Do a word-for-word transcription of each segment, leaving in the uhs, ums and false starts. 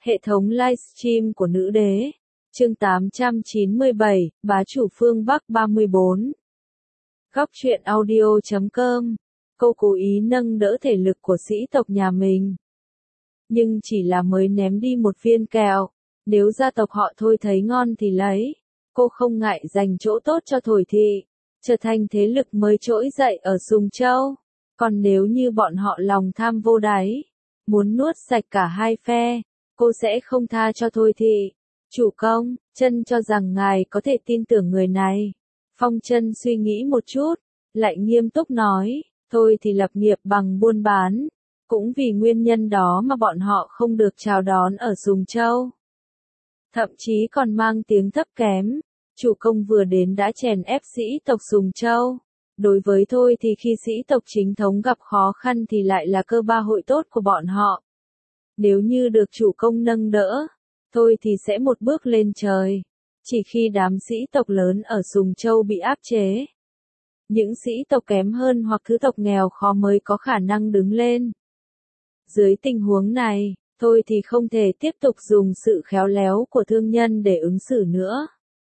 Hệ thống livestream của nữ đế. Chương tám trăm chín mươi bảy, bá chủ phương Bắc ba mươi bốn. Góc truyện audio chấm com. Cô cố ý nâng đỡ thể lực của sĩ tộc nhà mình. Nhưng chỉ là mới ném đi một viên kẹo. Nếu gia tộc họ Thôi thấy ngon thì lấy. Cô không ngại dành chỗ tốt cho Thổi Thị. Trở thành thế lực mới trỗi dậy ở Sùng Châu. Còn nếu như bọn họ lòng tham vô đáy. Muốn nuốt sạch cả hai phe. Cô sẽ không tha cho Thôi Thị. Chủ công, Chân cho rằng ngài có thể tin tưởng người này. Phong Chân suy nghĩ một chút, lại nghiêm túc nói, thôi thì lập nghiệp bằng buôn bán. Cũng vì nguyên nhân đó mà bọn họ không được chào đón ở Sùng Châu. Thậm chí còn mang tiếng thấp kém. Chủ công vừa đến đã chèn ép sĩ tộc Sùng Châu. Đối với Thôi thì khi sĩ tộc chính thống gặp khó khăn thì lại là cơ hội tốt của bọn họ. Nếu như được chủ công nâng đỡ, Thôi thì sẽ một bước lên trời. Chỉ khi đám sĩ tộc lớn ở Sùng Châu bị áp chế, những sĩ tộc kém hơn hoặc thứ tộc nghèo khó mới có khả năng đứng lên. Dưới tình huống này, Thôi thì không thể tiếp tục dùng sự khéo léo của thương nhân để ứng xử nữa.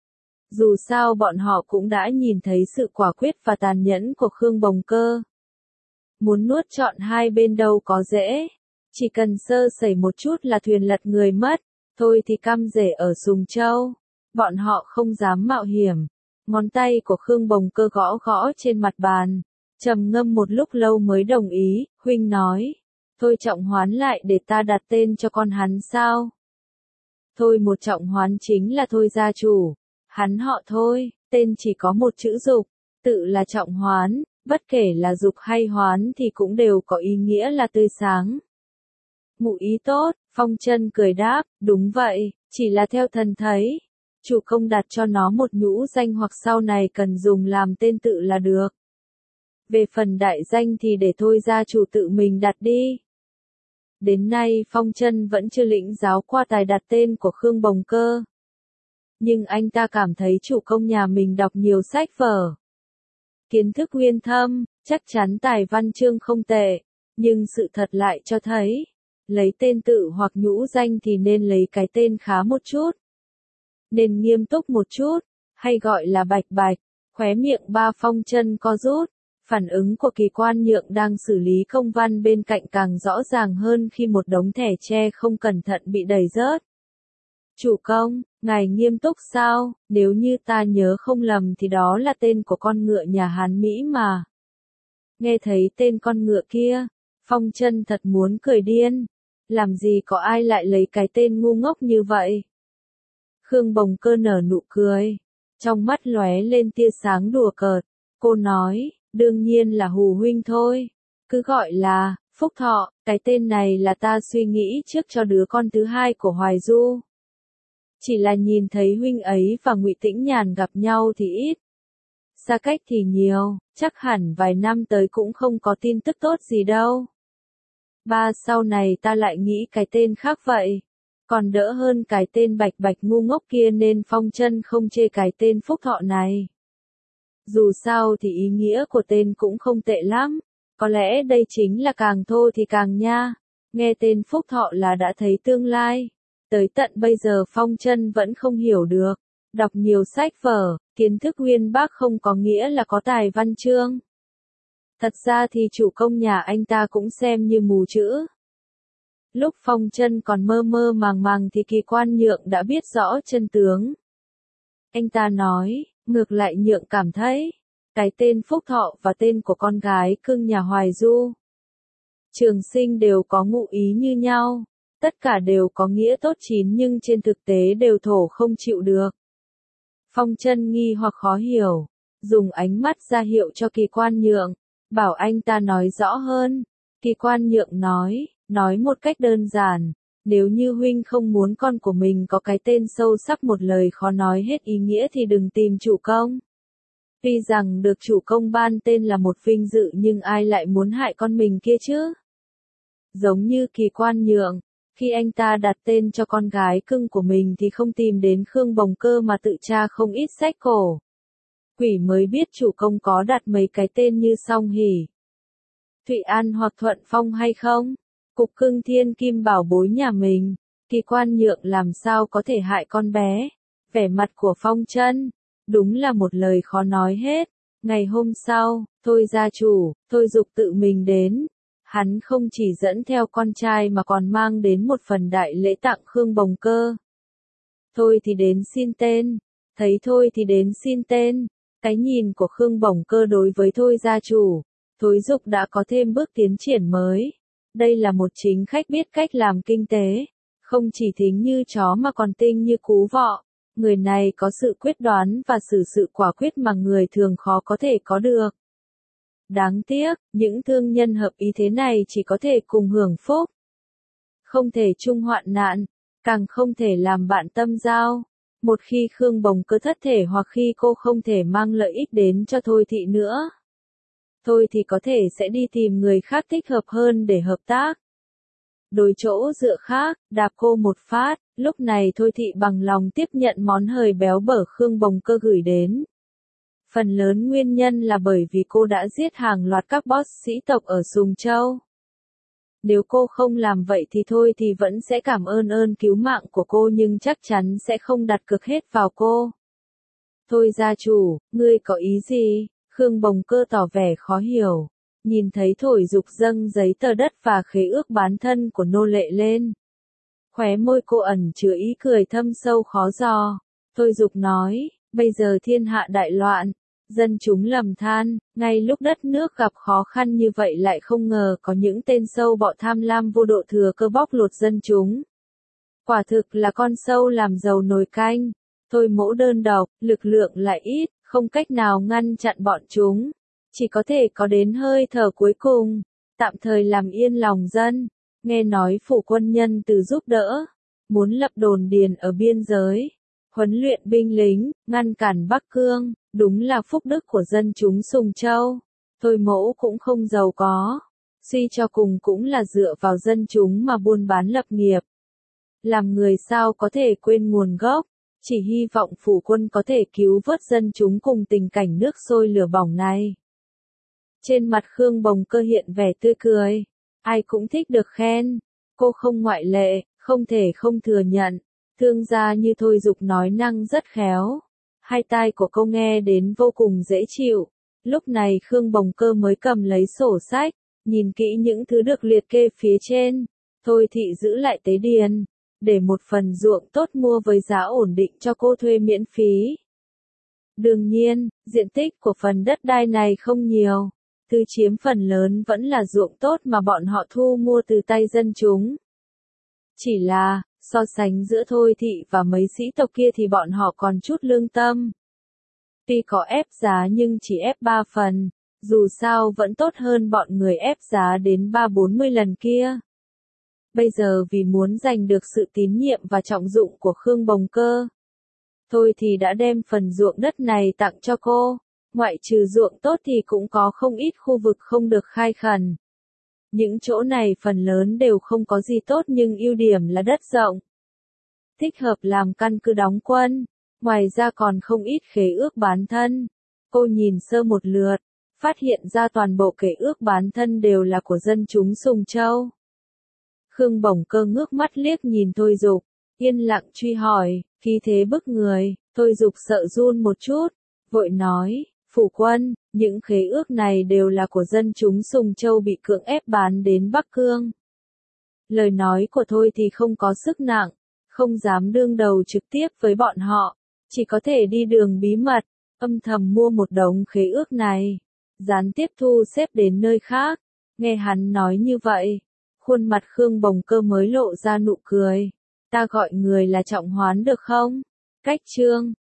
Dù sao bọn họ cũng đã nhìn thấy sự quả quyết và tàn nhẫn của Khương Bồng Cơ. Muốn nuốt trọn hai bên đâu có dễ. Chỉ cần sơ sẩy một chút là thuyền lật người mất. Thôi thì căm rể ở Sùng Châu. Bọn họ không dám mạo hiểm. Ngón tay của Khương Bồng Cơ gõ gõ trên mặt bàn. Trầm ngâm một lúc lâu mới đồng ý. Huynh nói. Thôi Trọng Hoán lại để ta đặt tên cho con hắn sao? Thôi một Trọng Hoán chính là Thôi gia chủ. Hắn họ Thôi, tên chỉ có một chữ Dục. Tự là Trọng Hoán. Bất kể là Dục hay Hoán thì cũng đều có ý nghĩa là tươi sáng. Ngụ ý tốt, Phong Chân cười đáp, đúng vậy, chỉ là theo thần thấy. Chủ công đặt cho nó một nhũ danh hoặc sau này cần dùng làm tên tự là được. Về phần đại danh thì để Thôi gia chủ tự mình đặt đi. Đến nay Phong Chân vẫn chưa lĩnh giáo qua tài đặt tên của Khương Bồng Cơ. Nhưng anh ta cảm thấy chủ công nhà mình đọc nhiều sách vở. Kiến thức uyên thâm, chắc chắn tài văn chương không tệ. Nhưng sự thật lại cho thấy, lấy tên tự hoặc nhũ danh thì nên lấy cái tên khá một chút. Nên nghiêm túc một chút, hay gọi là bạch bạch. Khóe miệng ba Phong Chân co rút. Phản ứng của Kỳ Quan Nhượng đang xử lý công văn bên cạnh càng rõ ràng hơn khi một đống thẻ tre không cẩn thận bị đẩy rớt. Chủ công, ngài nghiêm túc sao? Nếu như ta nhớ không lầm thì đó là tên của con ngựa nhà Hán Mỹ mà. Nghe thấy tên con ngựa kia, Phong Chân thật muốn cười điên. Làm gì có ai lại lấy cái tên ngu ngốc như vậy? Khương Bồng Cơ nở nụ cười. Trong mắt lóe lên tia sáng đùa cợt. Cô nói, đương nhiên là Hù huynh thôi. Cứ gọi là, Phúc Thọ, cái tên này là ta suy nghĩ trước cho đứa con thứ hai của Hoài Du. Chỉ là nhìn thấy huynh ấy và Ngụy Tĩnh Nhàn gặp nhau thì ít. Xa cách thì nhiều, chắc hẳn vài năm tới cũng không có tin tức tốt gì đâu. Ba sau này ta lại nghĩ cái tên khác vậy. Còn đỡ hơn cái tên bạch bạch ngu ngốc kia nên Phong Chân không chê cái tên Phúc Thọ này. Dù sao thì ý nghĩa của tên cũng không tệ lắm. Có lẽ đây chính là càng thô thì càng nha. Nghe tên Phúc Thọ là đã thấy tương lai. Tới tận bây giờ Phong Chân vẫn không hiểu được. Đọc nhiều sách vở, kiến thức uyên bác không có nghĩa là có tài văn chương. Thật ra thì chủ công nhà anh ta cũng xem như mù chữ. Lúc Phong Chân còn mơ mơ màng màng thì Kỳ Quan Nhượng đã biết rõ chân tướng. Anh ta nói, ngược lại Nhượng cảm thấy, cái tên Phúc Thọ và tên của con gái cưng nhà Hoài Du, Trường Sinh đều có ngụ ý như nhau. Tất cả đều có nghĩa tốt chín nhưng trên thực tế đều thổ không chịu được. Phong Chân nghi hoặc khó hiểu, dùng ánh mắt ra hiệu cho Kỳ Quan Nhượng, bảo anh ta nói rõ hơn. Kỳ Quan Nhượng nói, nói một cách đơn giản, nếu như huynh không muốn con của mình có cái tên sâu sắc một lời khó nói hết ý nghĩa thì đừng tìm chủ công. Tuy rằng được chủ công ban tên là một vinh dự nhưng ai lại muốn hại con mình kia chứ? Giống như Kỳ Quan Nhượng. Khi anh ta đặt tên cho con gái cưng của mình thì không tìm đến Khương Bồng Cơ mà tự tra không ít sách cổ. Quỷ mới biết chủ công có đặt mấy cái tên như Song Hỷ, Thụy An hoặc Thuận Phong hay không? Cục Cưng Thiên Kim bảo bối nhà mình, Kỳ Quan Nhượng làm sao có thể hại con bé? Vẻ mặt của Phong Chân, đúng là một lời khó nói hết. Ngày hôm sau, Thôi gia chủ, Thôi Dục tự mình đến. Hắn không chỉ dẫn theo con trai mà còn mang đến một phần đại lễ tặng Khương Bồng Cơ. Thôi thì đến xin tên, thấy Thôi thì đến xin tên. Cái nhìn của Khương Bồng Cơ đối với Thôi gia chủ, Thôi Dục đã có thêm bước tiến triển mới. Đây là một chính khách biết cách làm kinh tế, không chỉ thính như chó mà còn tinh như cú vọ. Người này có sự quyết đoán và xử sự quả quyết mà người thường khó có thể có được. Đáng tiếc, những thương nhân hợp ý thế này chỉ có thể cùng hưởng phúc. Không thể chung hoạn nạn, càng không thể làm bạn tâm giao. Một khi Khương Bồng Cơ thất thể hoặc khi cô không thể mang lợi ích đến cho Thôi thị nữa, Thôi thì có thể sẽ đi tìm người khác thích hợp hơn để hợp tác. Đổi chỗ dựa khác, đạp cô một phát, lúc này Thôi thị bằng lòng tiếp nhận món hời béo bở Khương Bồng Cơ gửi đến. Phần lớn nguyên nhân là bởi vì cô đã giết hàng loạt các boss sĩ tộc ở Sùng Châu. Nếu cô không làm vậy thì Thôi thì vẫn sẽ cảm ơn ơn cứu mạng của cô nhưng chắc chắn sẽ không đặt cược hết vào cô. Thôi gia chủ, ngươi có ý gì? Khương Bồng Cơ tỏ vẻ khó hiểu. Nhìn thấy Thôi Dục dâng giấy tờ đất và khế ước bán thân của nô lệ lên. Khóe môi cô ẩn chứa ý cười thâm sâu khó dò. Thôi Dục nói, bây giờ thiên hạ đại loạn, dân chúng lầm than, ngay lúc đất nước gặp khó khăn như vậy lại không ngờ có những tên sâu bọ tham lam vô độ thừa cơ bóc lột dân chúng. Quả thực là con sâu làm dầu nồi canh. Thôi mỗ đơn độc, lực lượng lại ít, không cách nào ngăn chặn bọn chúng. Chỉ có thể có đến hơi thở cuối cùng, tạm thời làm yên lòng dân. Nghe nói phủ quân nhân từ giúp đỡ, muốn lập đồn điền ở biên giới, huấn luyện binh lính, ngăn cản Bắc Cương, đúng là phúc đức của dân chúng Sùng Châu. Thôi mỗ cũng không giàu có, suy cho cùng cũng là dựa vào dân chúng mà buôn bán lập nghiệp. Làm người sao có thể quên nguồn gốc, chỉ hy vọng phủ quân có thể cứu vớt dân chúng cùng tình cảnh nước sôi lửa bỏng này. Trên mặt Khương Bồng Cơ hiện vẻ tươi cười, ai cũng thích được khen, cô không ngoại lệ, không thể không thừa nhận, thương gia như Thôi Dục nói năng rất khéo, hai tai của cô nghe đến vô cùng dễ chịu. Lúc này Khương Bồng Cơ mới cầm lấy sổ sách, nhìn kỹ những thứ được liệt kê phía trên. Thôi thị giữ lại tế điền, để một phần ruộng tốt mua với giá ổn định cho cô thuê miễn phí. Đương nhiên, diện tích của phần đất đai này không nhiều, thứ chiếm phần lớn vẫn là ruộng tốt mà bọn họ thu mua từ tay dân chúng. Chỉ là, so sánh giữa Thôi thị và mấy sĩ tộc kia thì bọn họ còn chút lương tâm. Tuy có ép giá nhưng chỉ ép ba phần, dù sao vẫn tốt hơn bọn người ép giá đến ba bốn mươi lần kia. Bây giờ vì muốn giành được sự tín nhiệm và trọng dụng của Khương Bồng Cơ, Thôi thì đã đem phần ruộng đất này tặng cho cô. Ngoại trừ ruộng tốt thì cũng có không ít khu vực không được khai khẩn. Những chỗ này phần lớn đều không có gì tốt nhưng ưu điểm là đất rộng, thích hợp làm căn cứ đóng quân. Ngoài ra còn không ít khế ước bán thân. Cô nhìn sơ một lượt, phát hiện ra toàn bộ khế ước bán thân đều là của dân chúng Sùng Châu. Khương Bồng Cơ ngước mắt liếc nhìn Thôi Dục, yên lặng truy hỏi, khí thế bức người. Thôi Dục sợ run một chút, vội nói, phủ quân, những khế ước này đều là của dân chúng Sùng Châu bị cưỡng ép bán đến Bắc Cương. Lời nói của Thôi thì không có sức nặng, không dám đương đầu trực tiếp với bọn họ, chỉ có thể đi đường bí mật, âm thầm mua một đống khế ước này, gián tiếp thu xếp đến nơi khác. Nghe hắn nói như vậy, khuôn mặt Khương Bồng Cơ mới lộ ra nụ cười. Ta gọi người là Trọng Hoán được không? Cách chương